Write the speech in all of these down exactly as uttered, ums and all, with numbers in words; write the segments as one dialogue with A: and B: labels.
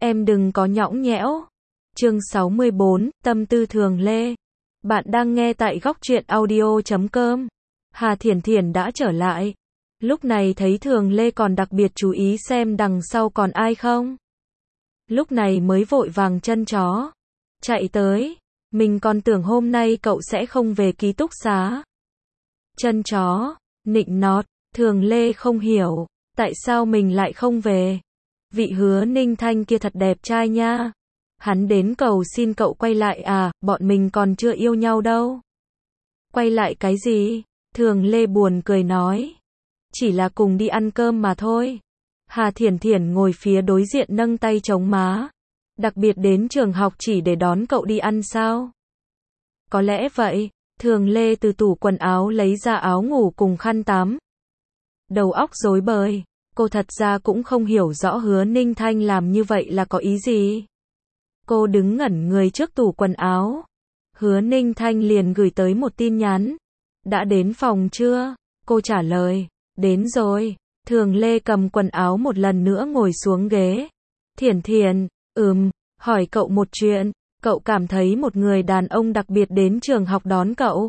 A: Em đừng có nhõng nhẽo. Chương sáu mươi bốn, Tâm tư Thường Lê. Bạn đang nghe tại góc truyện audio chấm com. Hà Thiển Thiển đã trở lại. Lúc này thấy Thường Lê còn đặc biệt chú ý xem đằng sau còn ai không. Lúc này mới vội vàng chân chó. Chạy tới. Mình còn tưởng hôm nay cậu sẽ không về ký túc xá. Chân chó. Nịnh nọt. Thường Lê không hiểu. Tại sao mình lại không về? Vị Hứa Ninh Thanh kia thật đẹp trai nha. Hắn đến cầu xin cậu quay lại à, bọn mình còn chưa yêu nhau đâu. Quay lại cái gì? Thường Lê buồn cười nói. Chỉ là cùng đi ăn cơm mà thôi. Hà Thiển Thiển ngồi phía đối diện nâng tay chống má. Đặc biệt đến trường học chỉ để đón cậu đi ăn sao? Có lẽ vậy. Thường Lê từ tủ quần áo lấy ra áo ngủ cùng khăn tắm. Đầu óc rối bời. Cô thật ra cũng không hiểu rõ Hứa Ninh Thanh làm như vậy là có ý gì. Cô đứng ngẩn người trước tủ quần áo. Hứa Ninh Thanh liền gửi tới một tin nhắn. Đã đến phòng chưa? Cô trả lời. Đến rồi. Thường Lê cầm quần áo một lần nữa ngồi xuống ghế. Thiển Thiển, ừm, hỏi cậu một chuyện. Cậu cảm thấy một người đàn ông đặc biệt đến trường học đón cậu.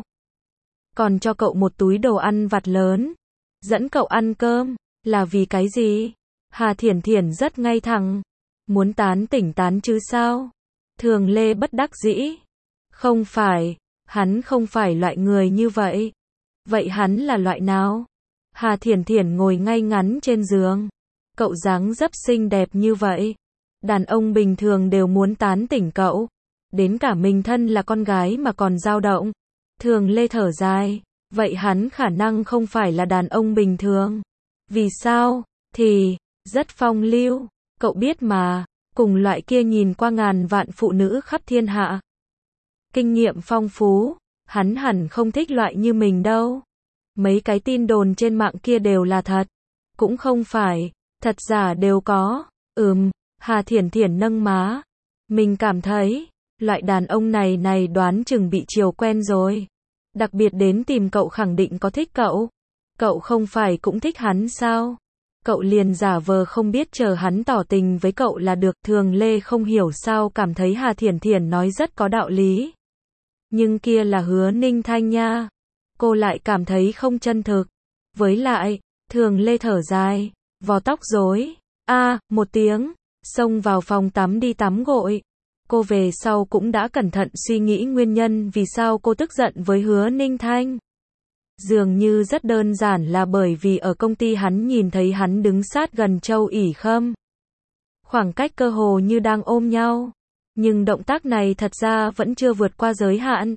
A: Còn cho cậu một túi đồ ăn vặt lớn. Dẫn cậu ăn cơm. Là vì cái gì? Hà Thiển Thiển rất ngay thẳng. Muốn tán tỉnh tán chứ sao? Thường Lê bất đắc dĩ. Không phải. Hắn không phải loại người như vậy. Vậy hắn là loại nào? Hà Thiển Thiển ngồi ngay ngắn trên giường. Cậu dáng dấp xinh đẹp như vậy. Đàn ông bình thường đều muốn tán tỉnh cậu. Đến cả mình thân là con gái mà còn dao động. Thường Lê thở dài. Vậy hắn khả năng không phải là đàn ông bình thường. Vì sao? Thì, rất phong lưu. Cậu biết mà, cùng loại kia nhìn qua ngàn vạn phụ nữ khắp thiên hạ. Kinh nghiệm phong phú, hắn hẳn không thích loại như mình đâu. Mấy cái tin đồn trên mạng kia đều là thật. Cũng không phải, thật giả đều có. Ừm, Hà Thiển Thiển nâng má. Mình cảm thấy, loại đàn ông này này đoán chừng bị chiều quen rồi. Đặc biệt đến tìm cậu khẳng định có thích cậu. Cậu không phải cũng thích hắn sao? Cậu liền giả vờ không biết chờ hắn tỏ tình với cậu là được. Thường Lê không hiểu sao cảm thấy Hà Thiển Thiển nói rất có đạo lý. Nhưng kia là Hứa Ninh Thanh nha. Cô lại cảm thấy không chân thực. Với lại, Thường Lê thở dài, vò tóc rối. A, một tiếng, xông vào phòng tắm đi tắm gội. Cô về sau cũng đã cẩn thận suy nghĩ nguyên nhân vì sao cô tức giận với Hứa Ninh Thanh. Dường như rất đơn giản là bởi vì ở công ty hắn nhìn thấy hắn đứng sát gần Châu ỷ Khâm. Khoảng cách cơ hồ như đang ôm nhau. Nhưng động tác này thật ra vẫn chưa vượt qua giới hạn.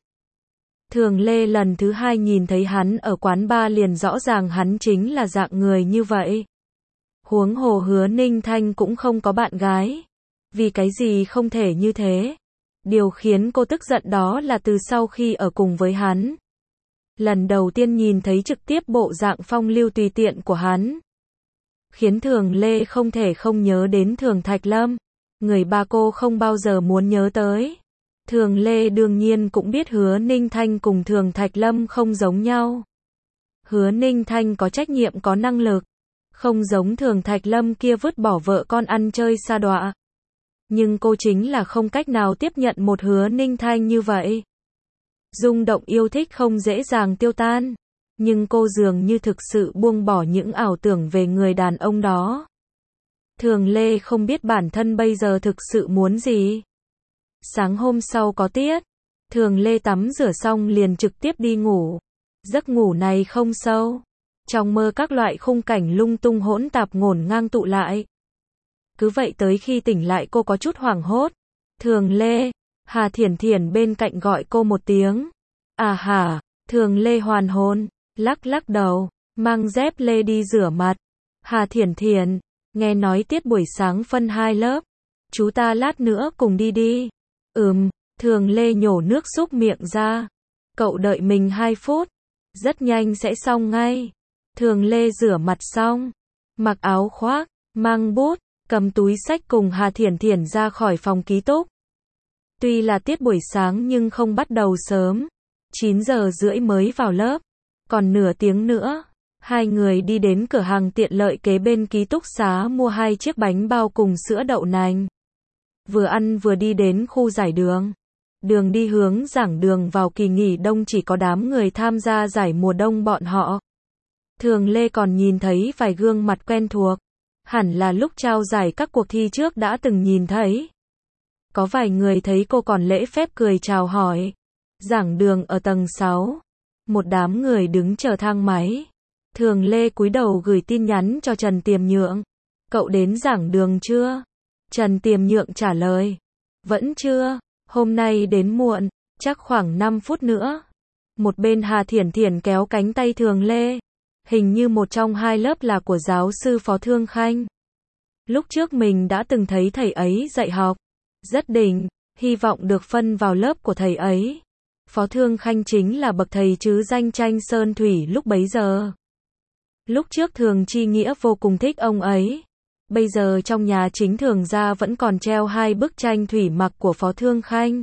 A: Thường Lê lần thứ hai nhìn thấy hắn ở quán bar liền rõ ràng hắn chính là dạng người như vậy. Huống hồ Hứa Ninh Thanh cũng không có bạn gái. Vì cái gì không thể như thế? Điều khiến cô tức giận đó là từ sau khi ở cùng với hắn. Lần đầu tiên nhìn thấy trực tiếp bộ dạng phong lưu tùy tiện của hắn. Khiến Thường Lê không thể không nhớ đến Thường Thạch Lâm. Người ba cô không bao giờ muốn nhớ tới. Thường Lê đương nhiên cũng biết Hứa Ninh Thanh cùng Thường Thạch Lâm không giống nhau. Hứa Ninh Thanh có trách nhiệm có năng lực. Không giống Thường Thạch Lâm kia vứt bỏ vợ con ăn chơi sa đọa. Nhưng cô chính là không cách nào tiếp nhận một Hứa Ninh Thanh như vậy. Rung động yêu thích không dễ dàng tiêu tan. Nhưng cô dường như thực sự buông bỏ những ảo tưởng về người đàn ông đó. Thường Lê không biết bản thân bây giờ thực sự muốn gì. Sáng hôm sau có tiết. Thường Lê tắm rửa xong liền trực tiếp đi ngủ. Giấc ngủ này không sâu. Trong mơ các loại khung cảnh lung tung hỗn tạp ngổn ngang tụ lại. Cứ vậy tới khi tỉnh lại cô có chút hoảng hốt. Thường Lê. Hà Thiển Thiển bên cạnh gọi cô một tiếng. À hả, Thường Lê hoàn hồn, lắc lắc đầu, mang dép lê đi rửa mặt. Hà Thiển Thiển, nghe nói tiết buổi sáng phân hai lớp. Chú ta lát nữa cùng đi đi. Ừm, Thường Lê nhổ nước súc miệng ra. Cậu đợi mình hai phút. Rất nhanh sẽ xong ngay. Thường Lê rửa mặt xong. Mặc áo khoác, mang bút, cầm túi xách cùng Hà Thiển Thiển ra khỏi phòng ký túc. Tuy là tiết buổi sáng nhưng không bắt đầu sớm. chín giờ rưỡi mới vào lớp. Còn nửa tiếng nữa. Hai người đi đến cửa hàng tiện lợi kế bên ký túc xá mua hai chiếc bánh bao cùng sữa đậu nành. vừa ăn vừa đi đến khu giải đường. Đường đi hướng giảng đường vào kỳ nghỉ đông chỉ có đám người tham gia giải mùa đông bọn họ. Thường Lê còn nhìn thấy vài gương mặt quen thuộc. Hẳn là lúc trao giải các cuộc thi trước đã từng nhìn thấy. Có vài người thấy cô còn lễ phép cười chào hỏi. Giảng đường ở tầng sáu. Một đám người đứng chờ thang máy. Thường Lê cúi đầu gửi tin nhắn cho Trần Tiềm Nhượng. Cậu đến giảng đường chưa? Trần Tiềm Nhượng trả lời. Vẫn chưa, hôm nay đến muộn, chắc khoảng năm phút nữa. Một bên Hà Thiển Thiển kéo cánh tay Thường Lê. Hình như một trong hai lớp là của giáo sư Phó Thương Khanh. Lúc trước mình đã từng thấy thầy ấy dạy học. Rất đỉnh, hy vọng được phân vào lớp của thầy ấy. Phó Thương Khanh chính là bậc thầy chứ danh tranh sơn thủy lúc bấy giờ. Lúc trước Thường Chi Nghĩa vô cùng thích ông ấy. Bây giờ trong nhà chính Thường gia vẫn còn treo hai bức tranh thủy mặc của Phó Thương Khanh.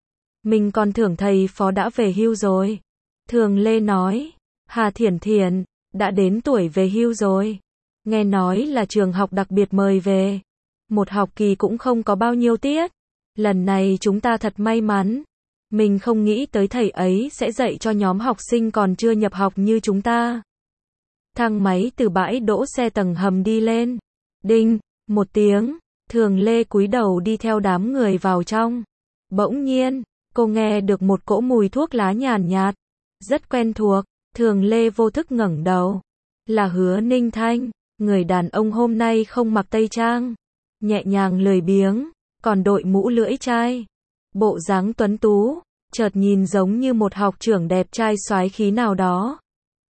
A: Mình còn tưởng thầy Phó đã về hưu rồi. Thường Lê nói, Hà Thiển Thiển, đã đến tuổi về hưu rồi. Nghe nói là trường học đặc biệt mời về. Một học kỳ cũng không có bao nhiêu tiết. Lần này chúng ta thật may mắn. Mình không nghĩ tới thầy ấy sẽ dạy cho nhóm học sinh còn chưa nhập học như chúng ta. Thang máy từ bãi đỗ xe tầng hầm đi lên. Đinh, một tiếng, Thường Lê cúi đầu đi theo đám người vào trong. Bỗng nhiên, cô nghe được một cỗ mùi thuốc lá nhàn nhạt, rất quen thuộc. Thường Lê vô thức ngẩng đầu. Là Hứa Ninh Thanh, người đàn ông hôm nay không mặc tây trang, nhẹ nhàng lười biếng, còn đội mũ lưỡi chai. Bộ dáng tuấn tú, chợt nhìn giống như một học trưởng đẹp trai soái khí nào đó.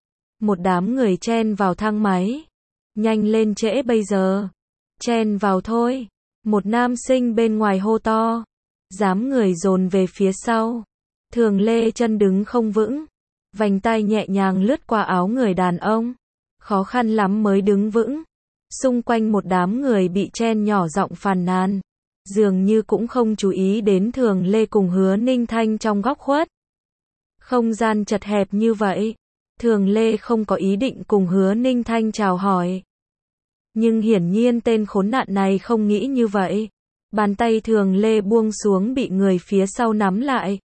A: Một đám người chen vào thang máy. Nhanh lên trễ bây giờ. Chen vào thôi. Một nam sinh bên ngoài hô to. Dám người dồn về phía sau. Thường Lê chân đứng không vững. Vành tay nhẹ nhàng lướt qua áo người đàn ông. Khó khăn lắm mới đứng vững. Xung quanh một đám người bị chen nhỏ giọng phàn nàn. Dường như cũng không chú ý đến Thường Lê cùng Hứa Ninh Thanh trong góc khuất. Không gian chật hẹp như vậy. Thường Lê không có ý định cùng Hứa Ninh Thanh chào hỏi. Nhưng hiển nhiên tên khốn nạn này không nghĩ như vậy. Bàn tay Thường Lê buông xuống bị người phía sau nắm lại.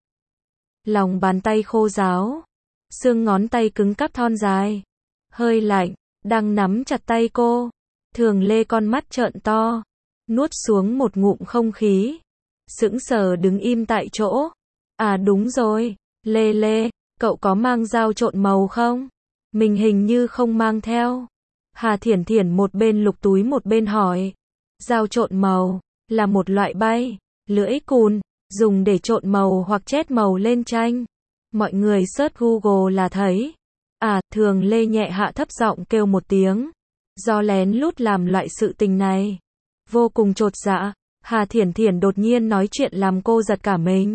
A: Lòng bàn tay khô ráo. Xương ngón tay cứng cáp thon dài. Hơi lạnh, đang nắm chặt tay cô. Thường Lê con mắt trợn to. Nuốt xuống một ngụm không khí. Sững sờ đứng im tại chỗ. À đúng rồi, Lê Lê, cậu có mang dao trộn màu không? Mình hình như không mang theo. Hà Thiển Thiển một bên lục túi một bên hỏi. Dao trộn màu, là một loại bay, lưỡi cùn, dùng để trộn màu hoặc chét màu lên tranh. Mọi người search Google là thấy. À, Thường Lê nhẹ hạ thấp giọng kêu một tiếng. Do lén lút làm loại sự tình này. Vô cùng chột dạ, Hà Thiển Thiển đột nhiên nói chuyện làm cô giật cả mình.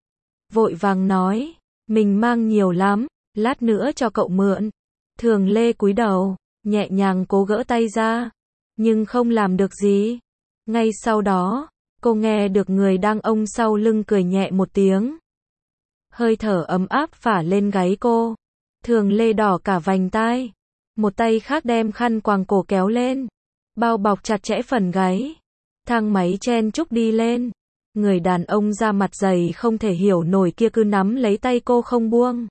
A: Vội vàng nói, mình mang nhiều lắm, lát nữa cho cậu mượn. Thường Lê cúi đầu, nhẹ nhàng cố gỡ tay ra, nhưng không làm được gì. Ngay sau đó, cô nghe được người đang ôm sau lưng cười nhẹ một tiếng. Hơi thở ấm áp phả lên gáy cô. Thường Lê đỏ cả vành tai. Một tay khác đem khăn quàng cổ kéo lên, bao bọc chặt chẽ phần gáy. Thang máy chen chúc đi lên. Người đàn ông da mặt dày không thể hiểu nổi kia cứ nắm lấy tay cô không buông.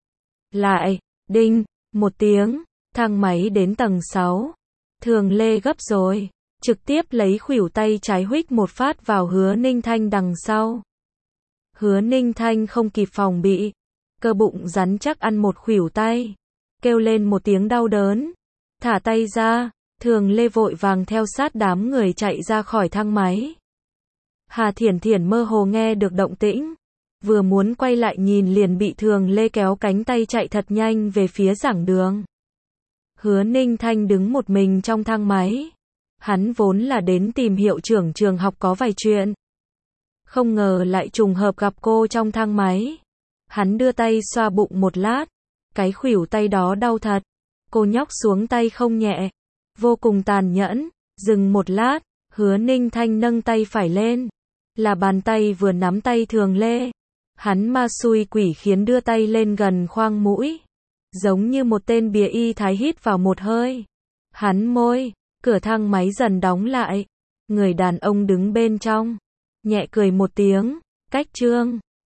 A: Lại, đinh, một tiếng, thang máy đến tầng sáu. Thường Lê gấp rồi, trực tiếp lấy khuỷu tay trái huých một phát vào Hứa Ninh Thanh đằng sau. Hứa Ninh Thanh không kịp phòng bị, cơ bụng rắn chắc ăn một khuỷu tay, kêu lên một tiếng đau đớn. Thả tay ra, Thường Lê vội vàng theo sát đám người chạy ra khỏi thang máy. Hà Thiển Thiển mơ hồ nghe được động tĩnh, vừa muốn quay lại nhìn liền bị Thường Lê kéo cánh tay chạy thật nhanh về phía giảng đường. Hứa Ninh Thanh đứng một mình trong thang máy. Hắn vốn là đến tìm hiệu trưởng trường học có vài chuyện. Không ngờ lại trùng hợp gặp cô trong thang máy. Hắn đưa tay xoa bụng một lát. Cái khuỷu tay đó đau thật. Cô nhóc xuống tay không nhẹ. Vô cùng tàn nhẫn. Dừng một lát, Hứa Ninh Thanh nâng tay phải lên. Là bàn tay vừa nắm tay Thường Lê. Hắn ma xui quỷ khiến đưa tay lên gần khoang mũi. Giống như một tên bìa y thái hít vào một hơi. Hắn môi, cửa thang máy dần đóng lại. Người đàn ông đứng bên trong. nhẹ cười một tiếng, cách chương.